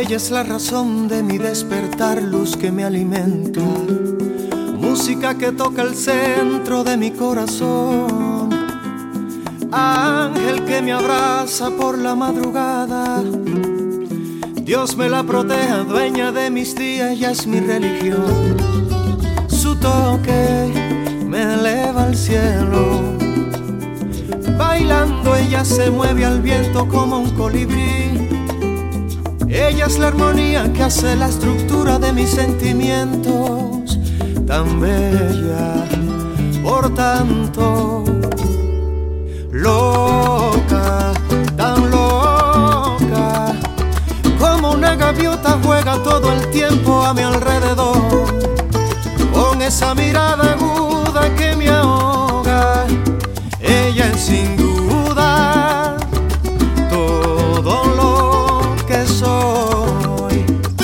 Ella es la razón de mi despertar, luz que me alimenta, música que toca el centro de mi corazón, ángel que me abraza por la madrugada. Dios me la proteja, dueña de mis días, ella es mi religión. Su toque me eleva al cielo, bailando ella se mueve al viento como un colibrí. Ella es la armonía que hace la estructura de mis sentimientos, tan bella, por tanto loca, tan loca, como una gaviota juega todo el tiempo a mi alrededor, con esa mirada aguda que me ahoga. Ella es sin duda todo lo que soy.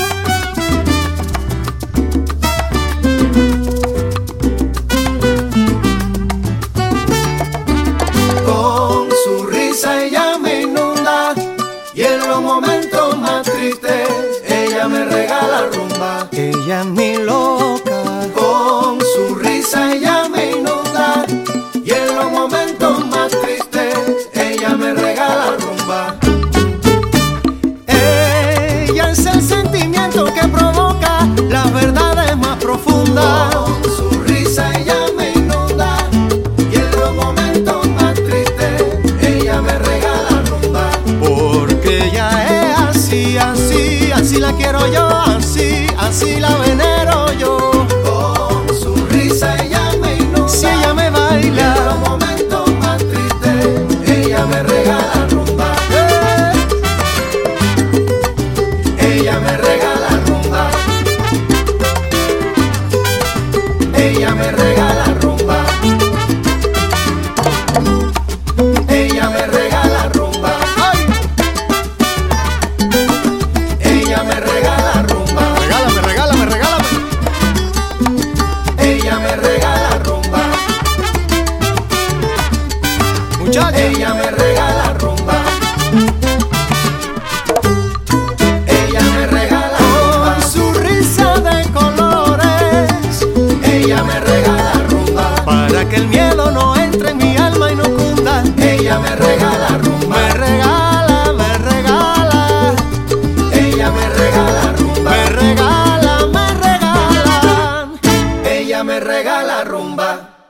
Con su risa ella me inunda, y en los momentos más tristes ella me regala rumba. Ella es mi loca. Con su risa ella me inunda, y en los momentos más tristes ella me regala rumba. Ella es el sentimiento que provoca las verdades más profundas. Con su risa ella me inunda, y en los momentos más tristes ella me regala rumba. Porque ella es así, así, así la quiero yo, así, así la venero yo. Con su risa ella me inunda, si ella me baila, y en los momentos más tristes ella me regala rumba. Ella me regala rumba. Ella me regala rumba. Ella me regala rumba. ¡Ay! Ella me regala rumba. Regálame, regálame, regálame. Ella me regala rumba. Muchacha. Ella me regala rumba. Ella me regala rumba. Con su risa de colores ella me regala rumba. Para que el miedo no entre en mi alma y no cunda. Ella me regala rumba. Me regala, me regala. Ella me regala rumba. Me regala, me regala. Ella me regala rumba.